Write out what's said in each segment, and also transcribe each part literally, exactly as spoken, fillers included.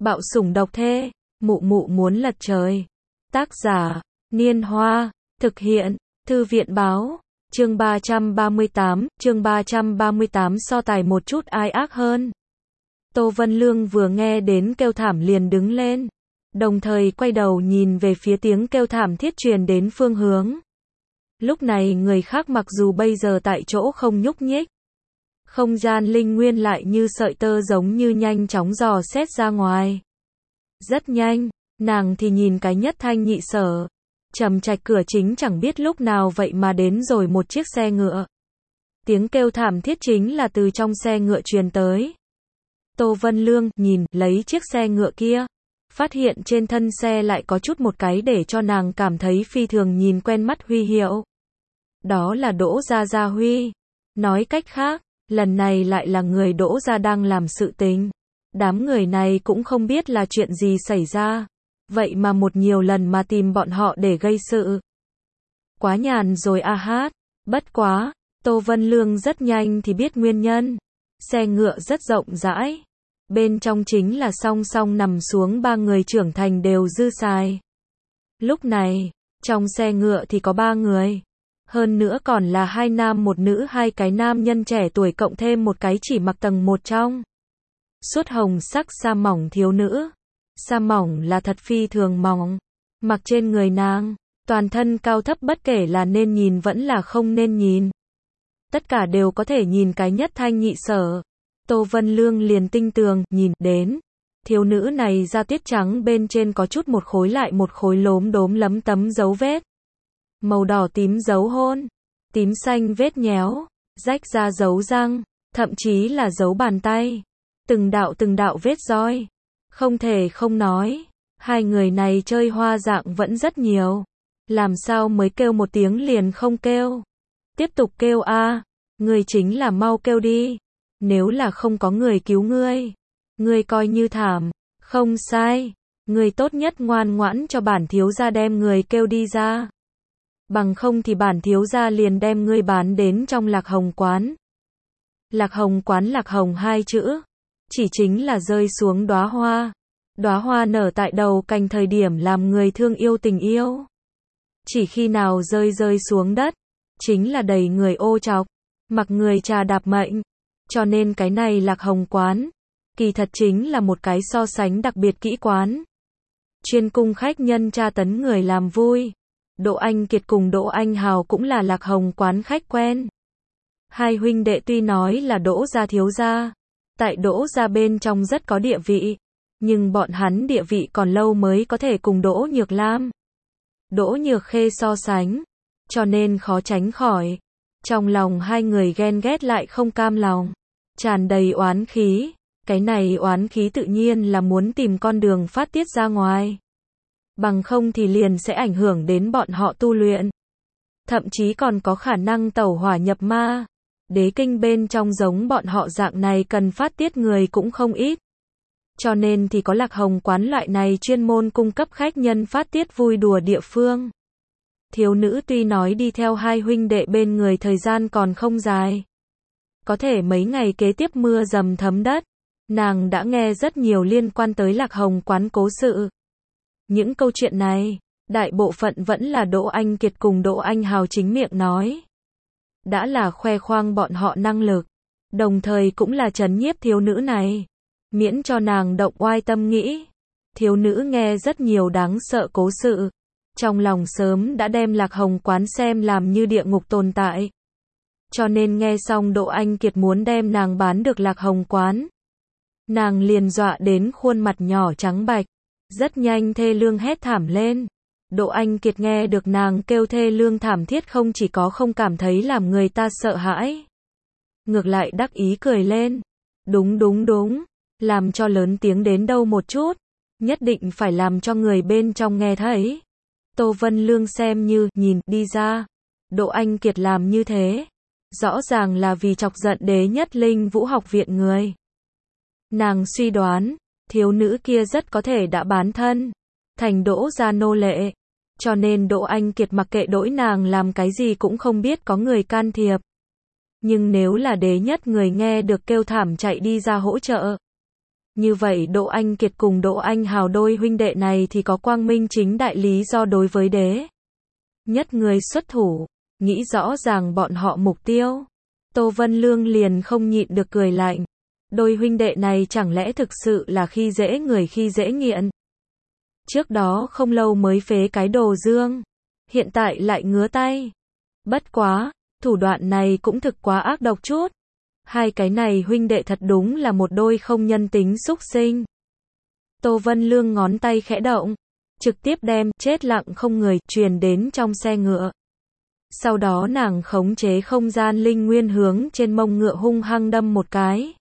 Bạo sủng độc thê, mụ mụ muốn lật trời. Tác giả, Niên Hoa, thực hiện, Thư viện báo, chương ba trăm ba mươi tám, chương ba trăm ba mươi tám so tài một chút ai ác hơn. Tô Vân Lương vừa nghe đến kêu thảm liền đứng lên, đồng thời quay đầu nhìn về phía tiếng kêu thảm thiết truyền đến phương hướng. Lúc này người khác mặc dù bây giờ tại chỗ không nhúc nhích, không gian linh nguyên lại như sợi tơ giống như nhanh chóng dò xét ra ngoài. Rất nhanh, nàng thì nhìn cái nhất thanh nhị sở. Trầm trạch cửa chính chẳng biết lúc nào vậy mà đến rồi một chiếc xe ngựa. Tiếng kêu thảm thiết chính là từ trong xe ngựa truyền tới. Tô Vân Lương nhìn lấy chiếc xe ngựa kia, phát hiện trên thân xe lại có chút một cái để cho nàng cảm thấy phi thường nhìn quen mắt huy hiệu. Đó là Đỗ Gia Gia Huy. Nói cách khác, lần này lại là người Đỗ Gia đang làm sự tình. Đám người này cũng không biết là chuyện gì xảy ra, vậy mà một nhiều lần mà tìm bọn họ để gây sự. Quá nhàn rồi a hát. Bất quá, Tô Vân Lương rất nhanh thì biết nguyên nhân. Xe ngựa rất rộng rãi. Bên trong chính là song song nằm xuống ba người trưởng thành đều dư xài. Lúc này, trong xe ngựa thì có ba người. Hơn nữa còn là hai nam một nữ, hai cái nam nhân trẻ tuổi cộng thêm một cái chỉ mặc tầng một trong suốt hồng sắc sa mỏng thiếu nữ. Sa mỏng là thật phi thường mỏng, mặc trên người nàng, toàn thân cao thấp bất kể là nên nhìn vẫn là không nên nhìn. Tất cả đều có thể nhìn cái nhất thanh nhị sở. Tô Vân Lương liền tinh tường nhìn đến. Thiếu nữ này da tiết trắng bên trên có chút một khối lại một khối lốm đốm lấm tấm dấu vết. Màu đỏ tím dấu hôn, tím xanh vết nhéo, rách ra dấu răng, thậm chí là dấu bàn tay. Từng đạo từng đạo vết roi. Không thể không nói, hai người này chơi hoa dạng vẫn rất nhiều. Làm sao mới kêu một tiếng liền không kêu? Tiếp tục kêu a, ngươi chính là mau kêu đi. Nếu là không có người cứu ngươi, ngươi coi như thảm. Không sai, ngươi tốt nhất ngoan ngoãn cho bản thiếu gia đem người kêu đi ra. Bằng không thì bản thiếu gia liền đem ngươi bán đến trong Lạc Hồng quán. Lạc Hồng quán, Lạc Hồng hai chữ, chỉ chính là rơi xuống đóa hoa. Đóa hoa nở tại đầu cành thời điểm làm người thương yêu tình yêu. Chỉ khi nào rơi rơi xuống đất, chính là đầy người ô trọc, mặc người trà đạp mệnh. Cho nên cái này Lạc Hồng quán, kỳ thật chính là một cái so sánh đặc biệt kỹ quán. Chuyên cung khách nhân tra tấn người làm vui. Đỗ Anh Kiệt cùng Đỗ Anh Hào cũng là Lạc Hồng quán khách quen. Hai huynh đệ tuy nói là Đỗ gia thiếu gia, tại Đỗ gia bên trong rất có địa vị, nhưng bọn hắn địa vị còn lâu mới có thể cùng Đỗ Nhược Lam, Đỗ Nhược Khê so sánh, cho nên khó tránh khỏi. Trong lòng hai người ghen ghét lại không cam lòng, tràn đầy oán khí. Cái này oán khí tự nhiên là muốn tìm con đường phát tiết ra ngoài. Bằng không thì liền sẽ ảnh hưởng đến bọn họ tu luyện. Thậm chí còn có khả năng tẩu hỏa nhập ma. Đế kinh bên trong giống bọn họ dạng này cần phát tiết người cũng không ít. Cho nên thì có Lạc Hồng quán loại này chuyên môn cung cấp khách nhân phát tiết vui đùa địa phương. Thiếu nữ tuy nói đi theo hai huynh đệ bên người thời gian còn không dài, có thể mấy ngày kế tiếp mưa dầm thấm đất, nàng đã nghe rất nhiều liên quan tới Lạc Hồng quán cố sự. Những câu chuyện này, đại bộ phận vẫn là Đỗ Anh Kiệt cùng Đỗ Anh Hào chính miệng nói. Đã là khoe khoang bọn họ năng lực, đồng thời cũng là trấn nhiếp thiếu nữ này, miễn cho nàng động oai tâm nghĩ. Thiếu nữ nghe rất nhiều đáng sợ cố sự, trong lòng sớm đã đem Lạc Hồng quán xem làm như địa ngục tồn tại. Cho nên nghe xong Đỗ Anh Kiệt muốn đem nàng bán được Lạc Hồng quán, nàng liền dọa đến khuôn mặt nhỏ trắng bạch, rất nhanh thê lương hét thảm lên. Đỗ Anh Kiệt nghe được nàng kêu thê lương thảm thiết không chỉ có không cảm thấy làm người ta sợ hãi, ngược lại đắc ý cười lên. Đúng đúng đúng, làm cho lớn tiếng đến đâu một chút, nhất định phải làm cho người bên trong nghe thấy. Tô Vân Lương xem như nhìn đi ra, Đỗ Anh Kiệt làm như thế, rõ ràng là vì chọc giận Đế Nhất Linh Vũ học viện người. Nàng suy đoán, thiếu nữ kia rất có thể đã bán thân thành Đỗ gia nô lệ, cho nên Đỗ Anh Kiệt mặc kệ đỗi nàng làm cái gì cũng không biết có người can thiệp. Nhưng nếu là Đế Nhất người nghe được kêu thảm chạy đi ra hỗ trợ, Như vậy Đỗ Anh Kiệt cùng Đỗ Anh Hào đôi huynh đệ này thì có quang minh chính đại lý do đối với đế nhất người xuất thủ, nghĩ rõ ràng bọn họ mục tiêu. Tô Vân Lương liền không nhịn được cười lạnh. Đôi huynh đệ này chẳng lẽ thực sự là khi dễ người khi dễ nghiện. Trước đó không lâu mới phế cái Đồ Dương, hiện tại lại ngứa tay. Bất quá, thủ đoạn này cũng thực quá ác độc chút. Hai cái này huynh đệ thật đúng là một đôi không nhân tính xúc sinh. Tô Vân Lương ngón tay khẽ động, trực tiếp đem chết lặng không người truyền đến trong xe ngựa. Sau đó nàng khống chế không gian linh nguyên hướng trên mông ngựa hung hăng đâm một cái.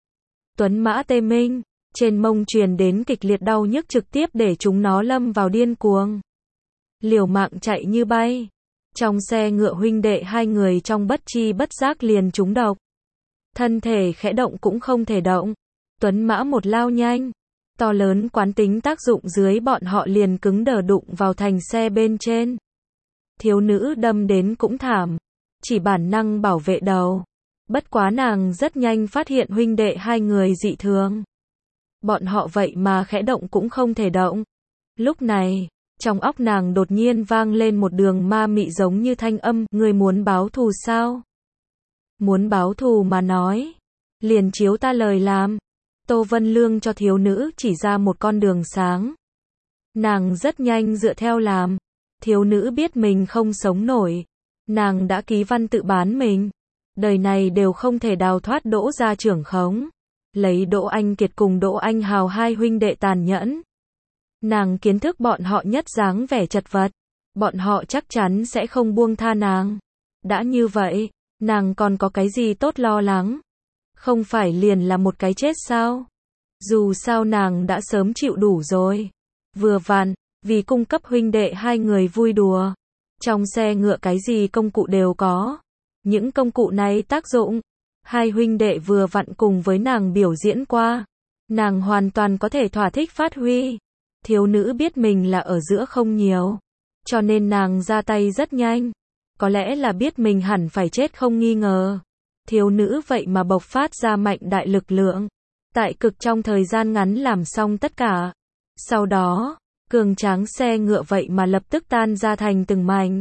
Tuấn mã tê minh, trên mông truyền đến kịch liệt đau nhức trực tiếp để chúng nó lâm vào điên cuồng. Liều mạng chạy như bay. Trong xe ngựa huynh đệ hai người trong bất chi bất giác liền trúng độc. Thân thể khẽ động cũng không thể động. Tuấn mã một lao nhanh. To lớn quán tính tác dụng dưới bọn họ liền cứng đờ đụng vào thành xe bên trên. Thiếu nữ đâm đến cũng thảm. Chỉ bản năng bảo vệ đầu. Bất quá nàng rất nhanh phát hiện huynh đệ hai người dị thường. Bọn họ vậy mà khẽ động cũng không thể động. Lúc này, trong óc nàng đột nhiên vang lên một đường ma mị giống như thanh âm, người muốn báo thù sao? Muốn báo thù mà nói, liền chiếu ta lời làm. Tô Vân Lương cho thiếu nữ chỉ ra một con đường sáng. Nàng rất nhanh dựa theo làm. Thiếu nữ biết mình không sống nổi. Nàng đã ký văn tự bán mình. Đời này đều không thể đào thoát Đỗ gia trưởng khống. Lấy Đỗ Anh Kiệt cùng Đỗ Anh Hào hai huynh đệ tàn nhẫn. Nàng kiến thức bọn họ nhất dáng vẻ chật vật. Bọn họ chắc chắn sẽ không buông tha nàng. Đã như vậy, nàng còn có cái gì tốt lo lắng? Không phải liền là một cái chết sao? Dù sao nàng đã sớm chịu đủ rồi. Vừa vặn, vì cung cấp huynh đệ hai người vui đùa. Trong xe ngựa cái gì công cụ đều có. Những công cụ này tác dụng. Hai huynh đệ vừa vặn cùng với nàng biểu diễn qua. Nàng hoàn toàn có thể thỏa thích phát huy. Thiếu nữ biết mình là ở giữa không nhiều. Cho nên nàng ra tay rất nhanh. Có lẽ là biết mình hẳn phải chết không nghi ngờ. Thiếu nữ vậy mà bộc phát ra mạnh đại lực lượng. Tại cực trong thời gian ngắn làm xong tất cả. Sau đó, cường tráng xe ngựa vậy mà lập tức tan ra thành từng mảnh.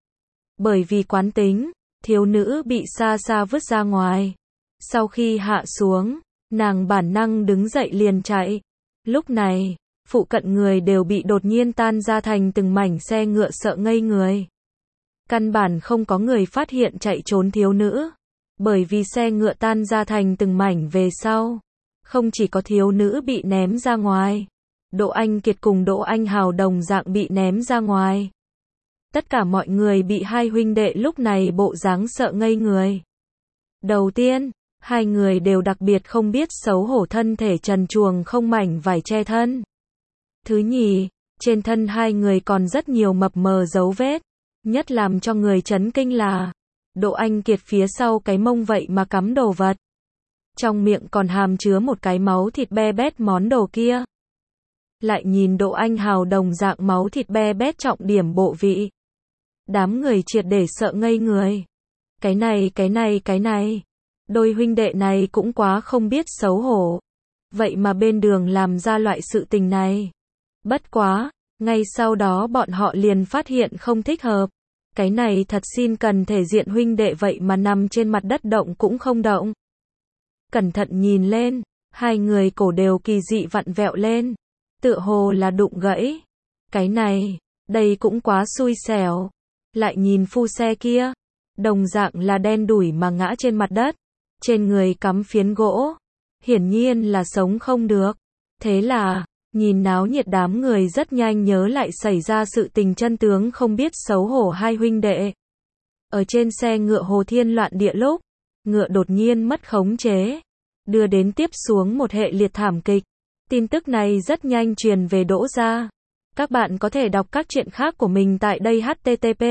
Bởi vì quán tính, thiếu nữ bị xa xa vứt ra ngoài. Sau khi hạ xuống, nàng bản năng đứng dậy liền chạy. Lúc này, phụ cận người đều bị đột nhiên tan ra thành từng mảnh xe ngựa sợ ngây người. Căn bản không có người phát hiện chạy trốn thiếu nữ. Bởi vì xe ngựa tan ra thành từng mảnh về sau. Không chỉ có thiếu nữ bị ném ra ngoài. Đỗ Anh Kiệt cùng Đỗ Anh Hào đồng dạng bị ném ra ngoài. Tất cả mọi người bị hai huynh đệ lúc này bộ dáng sợ ngây người. Đầu tiên, hai người đều đặc biệt không biết xấu hổ thân thể trần truồng không mảnh vải che thân. Thứ nhì, trên thân hai người còn rất nhiều mập mờ dấu vết. Nhất làm cho người chấn kinh là, Đỗ Anh Kiệt phía sau cái mông vậy mà cắm đồ vật. Trong miệng còn hàm chứa một cái máu thịt be bét món đồ kia. Lại nhìn Đỗ Anh Hào đồng dạng máu thịt be bét trọng điểm bộ vị. Đám người triệt để sợ ngây người. Cái này cái này cái này. Đôi huynh đệ này cũng quá không biết xấu hổ. Vậy mà bên đường làm ra loại sự tình này. Bất quá, ngay sau đó bọn họ liền phát hiện không thích hợp. Cái này thật xin cần thể diện huynh đệ vậy mà nằm trên mặt đất động cũng không động. Cẩn thận nhìn lên, hai người cổ đều kỳ dị vặn vẹo lên. Tựa hồ là đụng gãy. Cái này, đây cũng quá xui xẻo. Lại nhìn phu xe kia, đồng dạng là đen đủi mà ngã trên mặt đất. Trên người cắm phiến gỗ. Hiển nhiên là sống không được. Thế là, nhìn náo nhiệt đám người rất nhanh nhớ lại xảy ra sự tình chân tướng không biết xấu hổ hai huynh đệ. Ở trên xe ngựa Hồ Thiên loạn địa lúc, ngựa đột nhiên mất khống chế, đưa đến tiếp xuống một hệ liệt thảm kịch. Tin tức này rất nhanh truyền về Đỗ gia. Các bạn có thể đọc các truyện khác của mình tại đây h t t p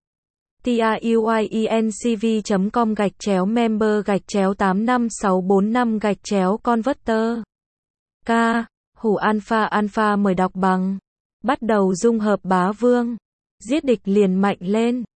truyencv chấm com gạch chéo member gạch chéo tám năm sáu bốn năm gạch chéo converter. K. Hủ Alpha Alpha mời đọc bằng. Bắt đầu dung hợp bá vương. Giết địch liền mạnh lên.